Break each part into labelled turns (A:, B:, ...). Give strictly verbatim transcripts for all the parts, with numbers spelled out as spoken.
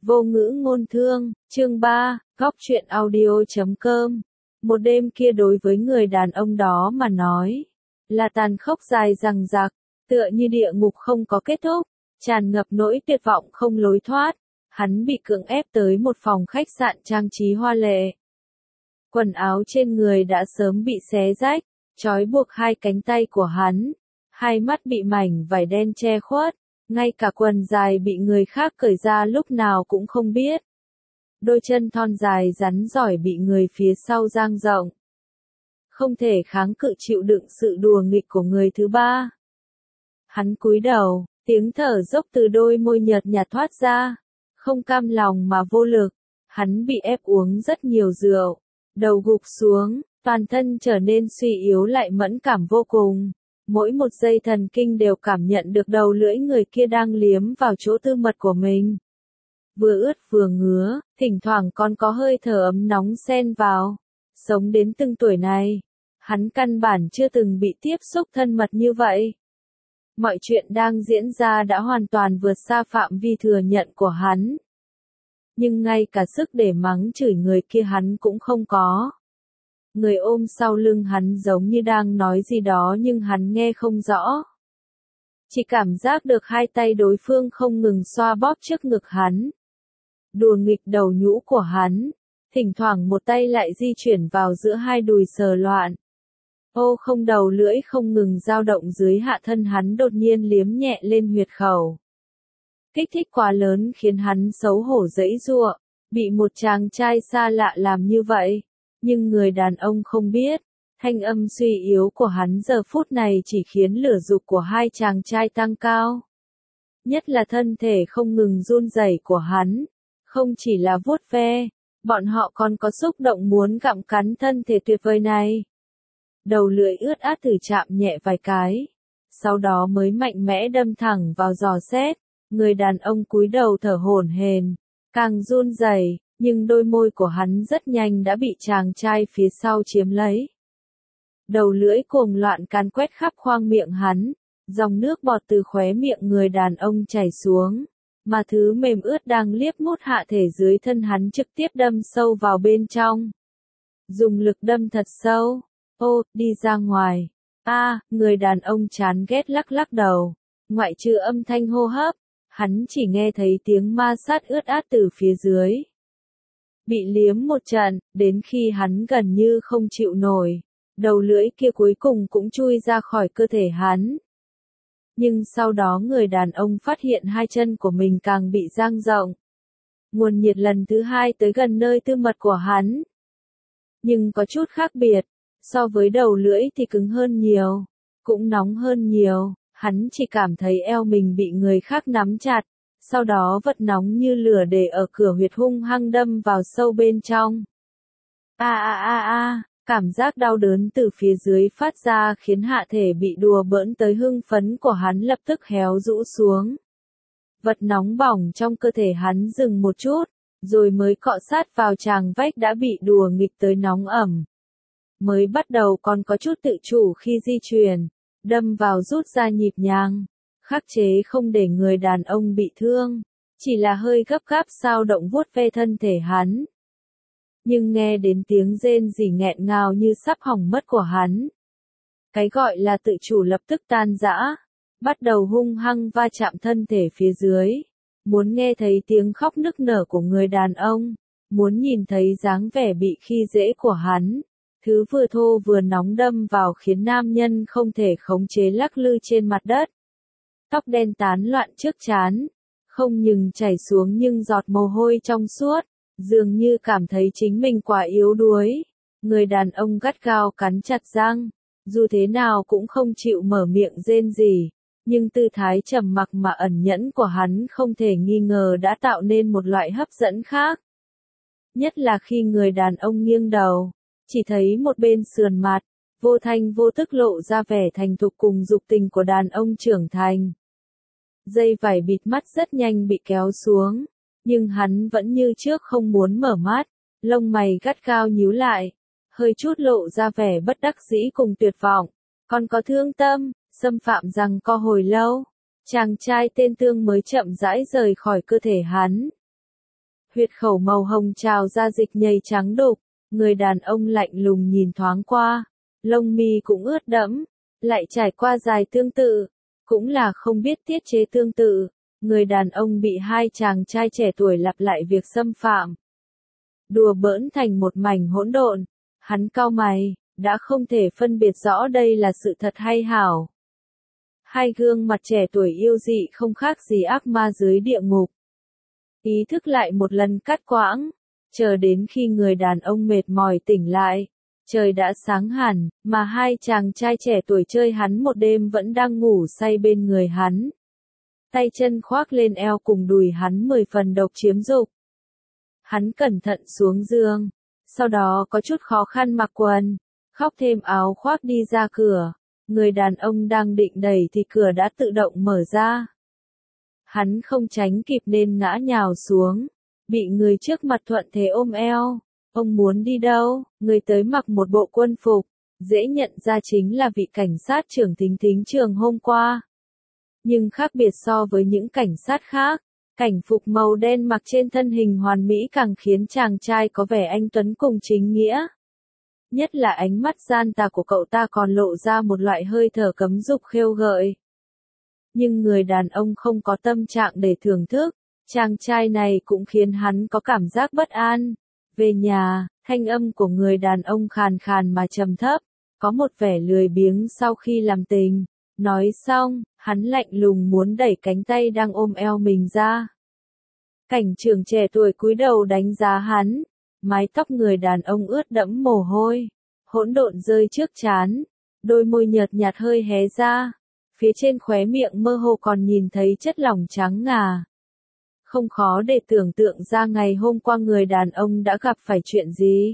A: Vô ngữ ngôn thương, chương ba, góc truyện audio chấm com. Một đêm kia đối với người đàn ông đó mà nói, là tàn khốc dài dằng dặc, tựa như địa ngục không có kết thúc, tràn ngập nỗi tuyệt vọng không lối thoát. Hắn bị cưỡng ép tới một phòng khách sạn trang trí hoa lệ. Quần áo trên người đã sớm bị xé rách, trói buộc hai cánh tay của hắn, hai mắt bị mảnh vải đen che khuất. Ngay cả quần dài bị người khác cởi ra lúc nào cũng không biết. Đôi chân thon dài rắn giỏi bị người phía sau dang rộng. Không thể kháng cự chịu đựng sự đùa nghịch của người thứ ba. Hắn cúi đầu, tiếng thở dốc từ đôi môi nhợt nhạt thoát ra. Không cam lòng mà vô lực, hắn bị ép uống rất nhiều rượu. Đầu gục xuống, toàn thân trở nên suy yếu lại mẫn cảm vô cùng. Mỗi một giây thần kinh đều cảm nhận được đầu lưỡi người kia đang liếm vào chỗ tư mật của mình. Vừa ướt vừa ngứa, thỉnh thoảng còn có hơi thở ấm nóng xen vào. Sống đến từng tuổi này, hắn căn bản chưa từng bị tiếp xúc thân mật như vậy. Mọi chuyện đang diễn ra đã hoàn toàn vượt xa phạm vi thừa nhận của hắn. Nhưng ngay cả sức để mắng chửi người kia hắn cũng không có. Người ôm sau lưng hắn giống như đang nói gì đó nhưng hắn nghe không rõ. Chỉ cảm giác được hai tay đối phương không ngừng xoa bóp trước ngực hắn. Đùa nghịch đầu nhũ của hắn. Thỉnh thoảng một tay lại di chuyển vào giữa hai đùi sờ loạn. Ô không đầu lưỡi không ngừng dao động dưới hạ thân hắn đột nhiên liếm nhẹ lên huyệt khẩu. Kích thích quá lớn khiến hắn xấu hổ giãy giụa, bị một chàng trai xa lạ làm như vậy. Nhưng người đàn ông không biết, thanh âm suy yếu của hắn giờ phút này chỉ khiến lửa dục của hai chàng trai tăng cao. Nhất là thân thể không ngừng run rẩy của hắn, không chỉ là vuốt ve, bọn họ còn có xúc động muốn gặm cắn thân thể tuyệt vời này. Đầu lưỡi ướt át thử chạm nhẹ vài cái, sau đó mới mạnh mẽ đâm thẳng vào giò xét, người đàn ông cúi đầu thở hổn hển, càng run rẩy. Nhưng đôi môi của hắn rất nhanh đã bị chàng trai phía sau chiếm lấy. Đầu lưỡi cuồng loạn càn quét khắp khoang miệng hắn, dòng nước bọt từ khóe miệng người đàn ông chảy xuống, mà thứ mềm ướt đang liếp mút hạ thể dưới thân hắn trực tiếp đâm sâu vào bên trong. Dùng lực đâm thật sâu, ô, đi ra ngoài. A, à, người đàn ông chán ghét lắc lắc đầu, ngoại trừ âm thanh hô hấp, hắn chỉ nghe thấy tiếng ma sát ướt át từ phía dưới. Bị liếm một trận, đến khi hắn gần như không chịu nổi, đầu lưỡi kia cuối cùng cũng chui ra khỏi cơ thể hắn. Nhưng sau đó người đàn ông phát hiện hai chân của mình càng bị dang rộng. Nguồn nhiệt lần thứ hai tới gần nơi tư mật của hắn. Nhưng có chút khác biệt, so với đầu lưỡi thì cứng hơn nhiều, cũng nóng hơn nhiều, hắn chỉ cảm thấy eo mình bị người khác nắm chặt. Sau đó vật nóng như lửa để ở cửa huyệt hung hăng đâm vào sâu bên trong. A a a a, cảm giác đau đớn từ phía dưới phát ra khiến hạ thể bị đùa bỡn tới hưng phấn của hắn lập tức héo rũ xuống. Vật nóng bỏng trong cơ thể hắn dừng một chút, rồi mới cọ sát vào tràng vách đã bị đùa nghịch tới nóng ẩm. Mới bắt đầu còn có chút tự chủ khi di chuyển, đâm vào rút ra nhịp nhàng. Khắc chế không để người đàn ông bị thương, chỉ là hơi gấp gáp sao động vuốt ve thân thể hắn. Nhưng nghe đến tiếng rên rỉ nghẹn ngào như sắp hỏng mất của hắn. Cái gọi là tự chủ lập tức tan rã, bắt đầu hung hăng va chạm thân thể phía dưới. Muốn nghe thấy tiếng khóc nức nở của người đàn ông, muốn nhìn thấy dáng vẻ bị khi dễ của hắn. Thứ vừa thô vừa nóng đâm vào khiến nam nhân không thể khống chế lắc lư trên mặt đất. Tóc đen tán loạn trước trán, không ngừng chảy xuống nhưng giọt mồ hôi trong suốt, dường như cảm thấy chính mình quá yếu đuối. Người đàn ông gắt gao cắn chặt răng, dù thế nào cũng không chịu mở miệng rên rỉ, nhưng tư thái trầm mặc mà ẩn nhẫn của hắn không thể nghi ngờ đã tạo nên một loại hấp dẫn khác. Nhất là khi người đàn ông nghiêng đầu, chỉ thấy một bên sườn mặt, vô thanh vô tức lộ ra vẻ thành thục cùng dục tình của đàn ông trưởng thành. Dây vải bịt mắt rất nhanh bị kéo xuống, nhưng hắn vẫn như trước không muốn mở mắt, lông mày gắt gao nhíu lại, hơi chút lộ ra vẻ bất đắc dĩ cùng tuyệt vọng, còn có thương tâm, xâm phạm rằng co hồi lâu, chàng trai tên Tương mới chậm rãi rời khỏi cơ thể hắn. huyệt khẩu màu hồng trào ra dịch nhầy trắng đục, người đàn ông lạnh lùng nhìn thoáng qua, lông mi cũng ướt đẫm, lại trải qua dài tương tự, cũng là không biết tiết chế tương tự, người đàn ông bị hai chàng trai trẻ tuổi lặp lại việc xâm phạm. Đùa bỡn thành một mảnh hỗn độn, hắn cau mày, đã không thể phân biệt rõ đây là sự thật hay hảo. Hai gương mặt trẻ tuổi yêu dị không khác gì ác ma dưới địa ngục. Ý thức lại một lần cắt quãng, chờ đến khi người đàn ông mệt mỏi tỉnh lại, trời đã sáng hẳn, mà hai chàng trai trẻ tuổi chơi hắn một đêm vẫn đang ngủ say bên người hắn. Tay chân khoác lên eo cùng đùi hắn mười phần độc chiếm dục. Hắn cẩn thận xuống giường, sau đó có chút khó khăn mặc quần, khóc thêm áo khoác đi ra cửa, người đàn ông đang định đẩy thì cửa đã tự động mở ra. Hắn không tránh kịp nên ngã nhào xuống, bị người trước mặt thuận thế ôm eo. Ông muốn đi đâu? Người tới mặc một bộ quân phục, dễ nhận ra chính là vị cảnh sát trưởng Thính Thính Trường hôm qua. Nhưng khác biệt so với những cảnh sát khác, cảnh phục màu đen mặc trên thân hình hoàn mỹ càng khiến chàng trai có vẻ anh tuấn cùng chính nghĩa. Nhất là ánh mắt gian tà của cậu ta còn lộ ra một loại hơi thở cấm dục khêu gợi. Nhưng người đàn ông không có tâm trạng để thưởng thức, chàng trai này cũng khiến hắn có cảm giác bất an. Về nhà, thanh âm của người đàn ông khàn khàn mà trầm thấp, có một vẻ lười biếng sau khi làm tình. Nói xong, hắn lạnh lùng muốn đẩy cánh tay đang ôm eo mình ra. Cảnh trưởng trẻ tuổi cúi đầu đánh giá hắn, mái tóc người đàn ông ướt đẫm mồ hôi, hỗn độn rơi trước trán, đôi môi nhợt nhạt hơi hé ra, phía trên khóe miệng mơ hồ còn nhìn thấy chất lỏng trắng ngà. Không khó để tưởng tượng ra ngày hôm qua người đàn ông đã gặp phải chuyện gì.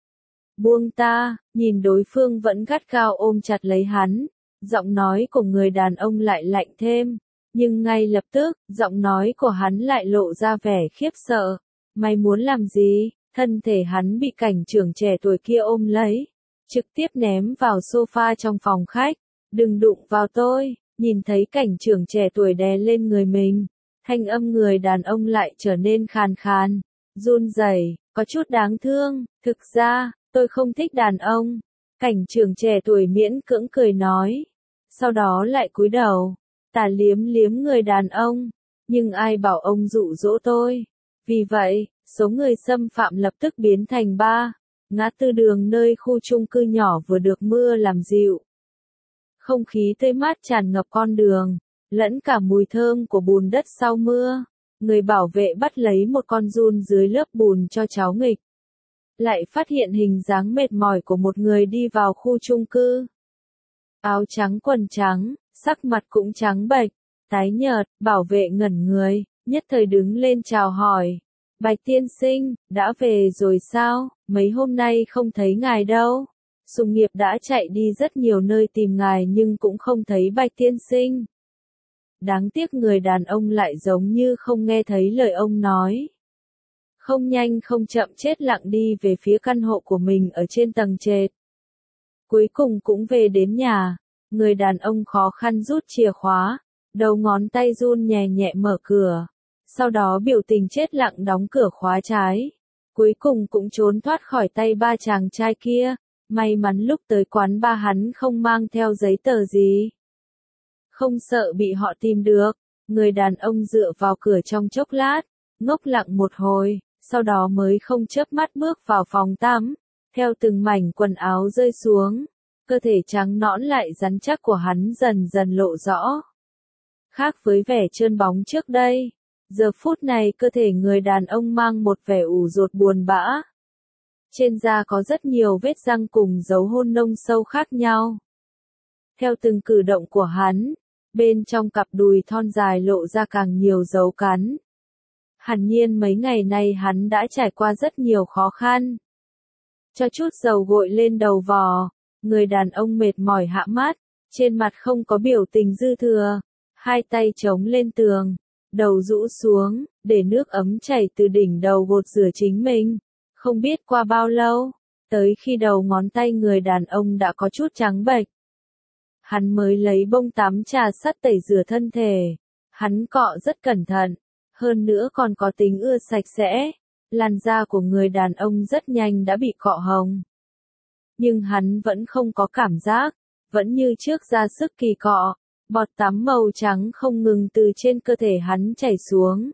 A: Buông ta, nhìn đối phương vẫn gắt gao ôm chặt lấy hắn, giọng nói của người đàn ông lại lạnh thêm, nhưng ngay lập tức, giọng nói của hắn lại lộ ra vẻ khiếp sợ. Mày muốn làm gì? Thân thể hắn bị cảnh trưởng trẻ tuổi kia ôm lấy, trực tiếp ném vào sofa trong phòng khách. Đừng đụng vào tôi, nhìn thấy cảnh trưởng trẻ tuổi đè lên người mình. Thanh âm người đàn ông lại trở nên khàn khàn, run rẩy, có chút đáng thương. Thực ra, tôi không thích đàn ông. Cảnh trưởng trẻ tuổi miễn cưỡng cười nói. Sau đó lại cúi đầu, tà liếm liếm người đàn ông. Nhưng ai bảo ông dụ dỗ tôi. Vì vậy, số người xâm phạm lập tức biến thành ba. Ngã tư đường nơi khu chung cư nhỏ vừa được mưa làm dịu. Không khí tươi mát tràn ngập con đường, lẫn cả mùi thơm của bùn đất sau mưa. Người bảo vệ bắt lấy một con giun dưới lớp bùn cho cháu nghịch. Lại phát hiện hình dáng mệt mỏi của một người đi vào khu chung cư. Áo trắng quần trắng, sắc mặt cũng trắng bệch, tái nhợt, bảo vệ ngẩn người, nhất thời đứng lên chào hỏi. Bạch tiên sinh, đã về rồi sao? Mấy hôm nay không thấy ngài đâu. Sùng nghiệp đã chạy đi rất nhiều nơi tìm ngài nhưng cũng không thấy Bạch tiên sinh. Đáng tiếc người đàn ông lại giống như không nghe thấy lời ông nói. Không nhanh không chậm chết lặng đi về phía căn hộ của mình ở trên tầng trệt. Cuối cùng cũng về đến nhà, người đàn ông khó khăn rút chìa khóa, đầu ngón tay run nhẹ nhẹ mở cửa. Sau đó biểu tình chết lặng đóng cửa khóa trái. Cuối cùng cũng trốn thoát khỏi tay ba chàng trai kia. May mắn lúc tới quán ba hắn không mang theo giấy tờ gì. Không sợ bị họ tìm được. Người đàn ông dựa vào cửa trong chốc lát, ngốc lặng một hồi, sau đó mới không chớp mắt bước vào phòng tắm. Theo từng mảnh quần áo rơi xuống, cơ thể trắng nõn lại rắn chắc của hắn dần dần lộ rõ. Khác với vẻ trơn bóng trước đây, giờ phút này cơ thể người đàn ông mang một vẻ ủ rột buồn bã. Trên da có rất nhiều vết răng cùng dấu hôn nông sâu khác nhau. Theo từng cử động của hắn, bên trong cặp đùi thon dài lộ ra càng nhiều dấu cắn. Hẳn nhiên mấy ngày nay hắn đã trải qua rất nhiều khó khăn. Cho chút dầu gội lên đầu vò, người đàn ông mệt mỏi hạ mắt, trên mặt không có biểu tình dư thừa, hai tay chống lên tường, đầu rũ xuống, để nước ấm chảy từ đỉnh đầu gột rửa chính mình. Không biết qua bao lâu, tới khi đầu ngón tay người đàn ông đã có chút trắng bệch. Hắn mới lấy bông tắm trà sắt tẩy rửa thân thể. Hắn cọ rất cẩn thận, hơn nữa còn có tính ưa sạch sẽ, Làn da của người đàn ông rất nhanh đã bị cọ hồng. Nhưng hắn vẫn không có cảm giác, vẫn như trước ra sức kỳ cọ, bọt tắm màu trắng không ngừng từ trên cơ thể hắn chảy xuống.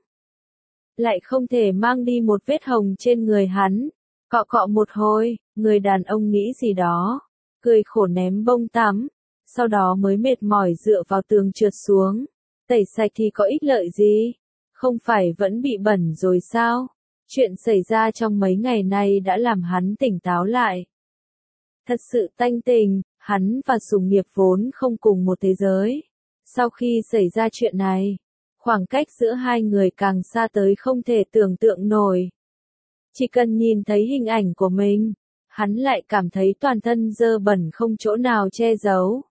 A: Lại không thể mang đi một vết hồng trên người hắn. Cọ cọ một hồi, người đàn ông nghĩ gì đó, cười khổ ném bông tắm, sau đó mới mệt mỏi dựa vào tường trượt xuống. Tẩy sạch thì có ích lợi gì? Không phải vẫn bị bẩn rồi sao? Chuyện xảy ra trong mấy ngày nay đã làm hắn tỉnh táo lại. Thật sự tanh tình, hắn và Sùng Nghiệp vốn không cùng một thế giới. Sau khi xảy ra chuyện này, khoảng cách giữa hai người càng xa tới không thể tưởng tượng nổi. Chỉ cần nhìn thấy hình ảnh của mình, hắn lại cảm thấy toàn thân dơ bẩn không chỗ nào che giấu.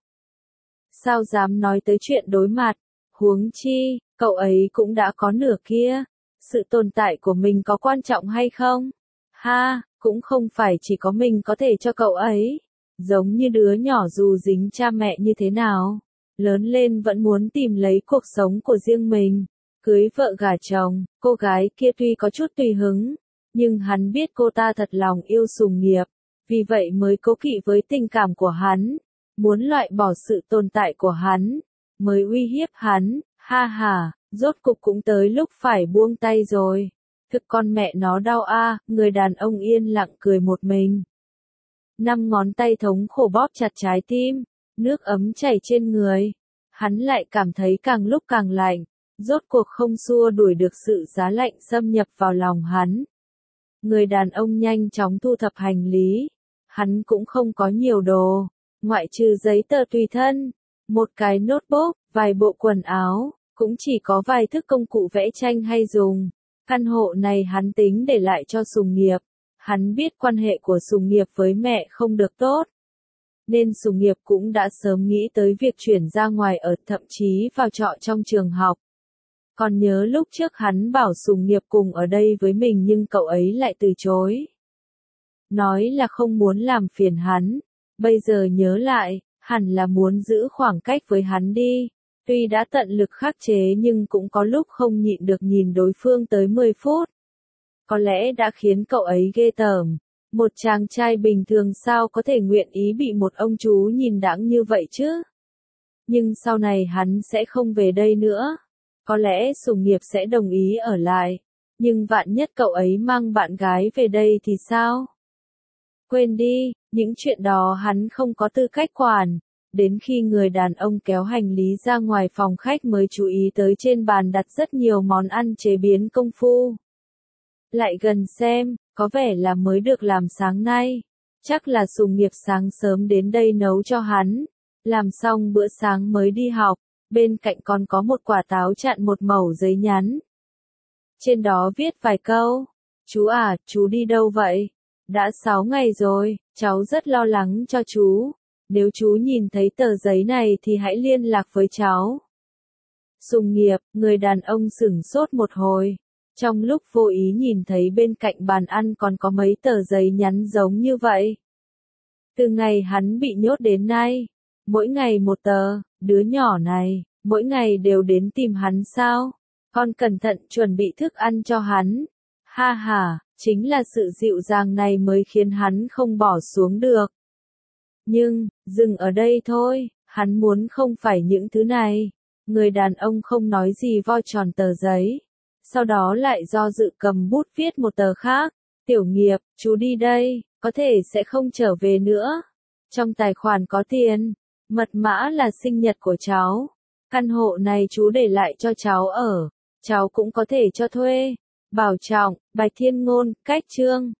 A: Sao dám nói tới chuyện đối mặt, huống chi, cậu ấy cũng đã có nửa kia. Sự tồn tại của mình có quan trọng hay không? Ha, cũng không phải chỉ có mình có thể cho cậu ấy. Giống như đứa nhỏ dù dính cha mẹ như thế nào, lớn lên vẫn muốn tìm lấy cuộc sống của riêng mình. Cưới vợ gả chồng, cô gái kia tuy có chút tùy hứng, nhưng hắn biết cô ta thật lòng yêu Sùng Nghiệp, vì vậy mới cố kỵ với tình cảm của hắn, muốn loại bỏ sự tồn tại của hắn, mới uy hiếp hắn. Ha ha, rốt cục cũng tới lúc phải buông tay rồi. Thực con mẹ nó đau a, người đàn ông yên lặng cười một mình. Năm ngón tay thống khổ bóp chặt trái tim, nước ấm chảy trên người. Hắn lại cảm thấy càng lúc càng lạnh, rốt cuộc không xua đuổi được sự giá lạnh xâm nhập vào lòng hắn. Người đàn ông nhanh chóng thu thập hành lý. Hắn cũng không có nhiều đồ, ngoại trừ giấy tờ tùy thân, một cái notebook, vài bộ quần áo, cũng chỉ có vài thức công cụ vẽ tranh hay dùng. Căn hộ này hắn tính để lại cho Sùng Nghiệp. Hắn biết quan hệ của Sùng Nghiệp với mẹ không được tốt, nên Sùng Nghiệp cũng đã sớm nghĩ tới việc chuyển ra ngoài ở, thậm chí vào trọ trong trường học. Còn nhớ lúc trước hắn bảo Sùng Nghiệp cùng ở đây với mình nhưng cậu ấy lại từ chối. Nói là không muốn làm phiền hắn, bây giờ nhớ lại, hẳn là muốn giữ khoảng cách với hắn đi. Tuy đã tận lực khắc chế nhưng cũng có lúc không nhịn được nhìn đối phương tới mười phút. Có lẽ đã khiến cậu ấy ghê tởm. Một chàng trai bình thường sao có thể nguyện ý bị một ông chú nhìn đãng như vậy chứ? Nhưng sau này hắn sẽ không về đây nữa. Có lẽ Sùng Nghiệp sẽ đồng ý ở lại. Nhưng vạn nhất cậu ấy mang bạn gái về đây thì sao? Quên đi, những chuyện đó hắn không có tư cách quản. Đến khi người đàn ông kéo hành lý ra ngoài phòng khách mới chú ý tới trên bàn đặt rất nhiều món ăn chế biến công phu. Lại gần xem, có vẻ là mới được làm sáng nay. Chắc là Sùng Nghiệp sáng sớm đến đây nấu cho hắn. Làm xong bữa sáng mới đi học, bên cạnh còn có một quả táo chặn một mẩu giấy nhắn. Trên đó viết vài câu. Chú à, chú đi đâu vậy? Đã sáu ngày rồi, cháu rất lo lắng cho chú. Nếu chú nhìn thấy tờ giấy này thì hãy liên lạc với cháu. Sùng Nghiệp, người đàn ông sửng sốt một hồi. Trong lúc vô ý nhìn thấy bên cạnh bàn ăn còn có mấy tờ giấy nhắn giống như vậy. Từ ngày hắn bị nhốt đến nay, mỗi ngày một tờ, đứa nhỏ này, mỗi ngày đều đến tìm hắn sao? Con cẩn thận chuẩn bị thức ăn cho hắn. Ha ha, chính là sự dịu dàng này mới khiến hắn không bỏ xuống được. Nhưng, dừng ở đây thôi, hắn muốn không phải những thứ này. Người đàn ông không nói gì vo tròn tờ giấy. Sau đó lại do dự cầm bút viết một tờ khác. Tiểu Nghiệp, chú đi đây, có thể sẽ không trở về nữa. Trong tài khoản có tiền, mật mã là sinh nhật của cháu. Căn hộ này chú để lại cho cháu ở, cháu cũng có thể cho thuê. Bảo trọng, Bạch Thiên Ngôn, Cách Chương.